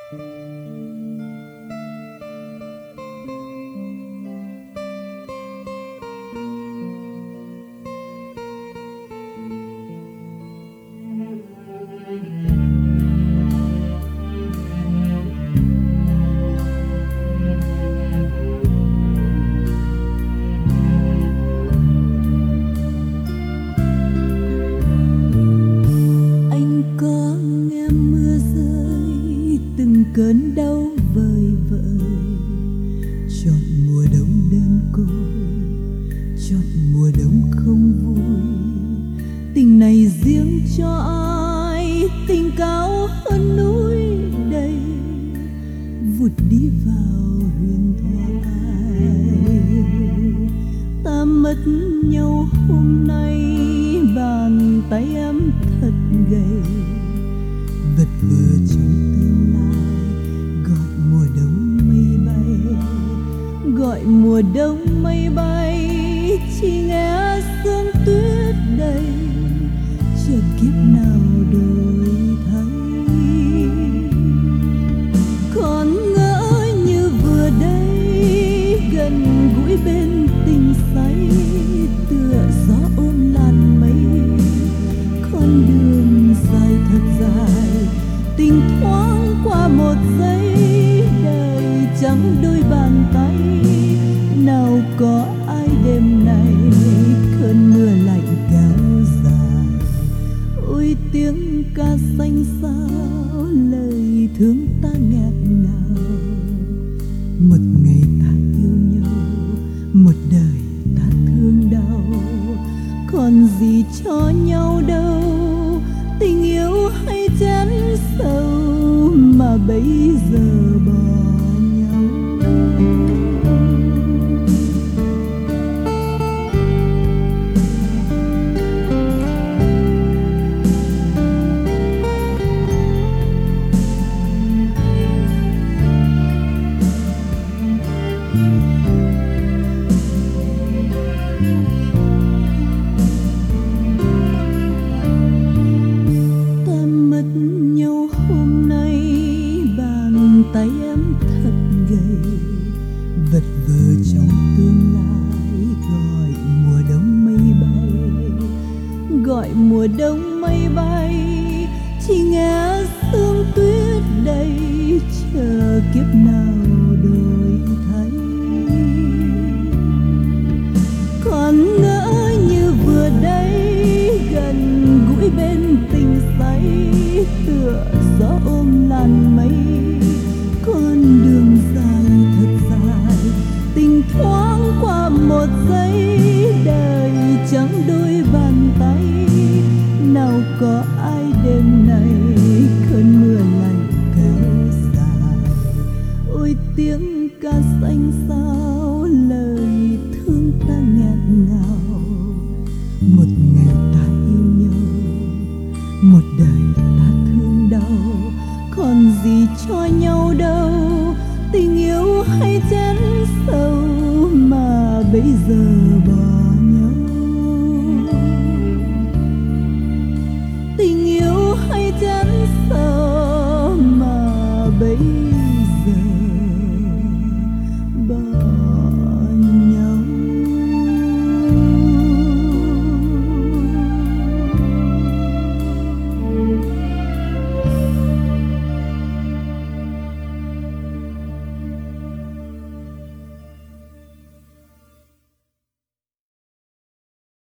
Cơn đau vời vợi chọn mùa đông đơn côi, chọn mùa đông không vui. Tình này riêng cho ai, tình cao hơn núi đây, vụt đi vào huyền thoại. Ta mất nhau hôm nay, bàn tay em thật gầy, vật vờ trong tương lai. Gọi mùa đông mây bay, chỉ nghe sương tuyết đầy, chưa kiếp nào đổi thay. Còn ngỡ như vừa đây, gần gũi bên tình say, tựa gió ôm làn mây. Con đường dài thật dài, tình thoáng qua một giây, đời chẳng đôi bàn tay. Nào có ai đêm nay cơn mưa lạnh kéo dài. Ôi tiếng ca xanh xao, lời thương ta nghẹn ngào. Một ngày ta yêu nhau, một đời ta thương đau. Còn gì cho nhau đâu, tình yêu hay chén sầu mà bây giờ bỏ nhau. Tay em thật gầy, vật vờ trong tương lai. Gọi mùa đông mây bay, gọi mùa đông mây bay, chỉ nghe sương tuyết đầy, chờ kiếp nào đổi thay. Còn ngỡ như vừa đây, gần gũi bên tình say, tựa gió ôm làn mây. Con đường dài thật dài, tình thoáng qua một giây, đời chẳng đôi bàn tay. Nào có ai đêm nay cơn mưa lạnh kéo dài. Ôi tiếng ca xanh xao, lời thương ta nghẹn ngào. Một ngày ta yêu nhau, một đời ta thương đau. Còn gì cho nhau đâu, tình yêu hay chén sầu mà bây giờ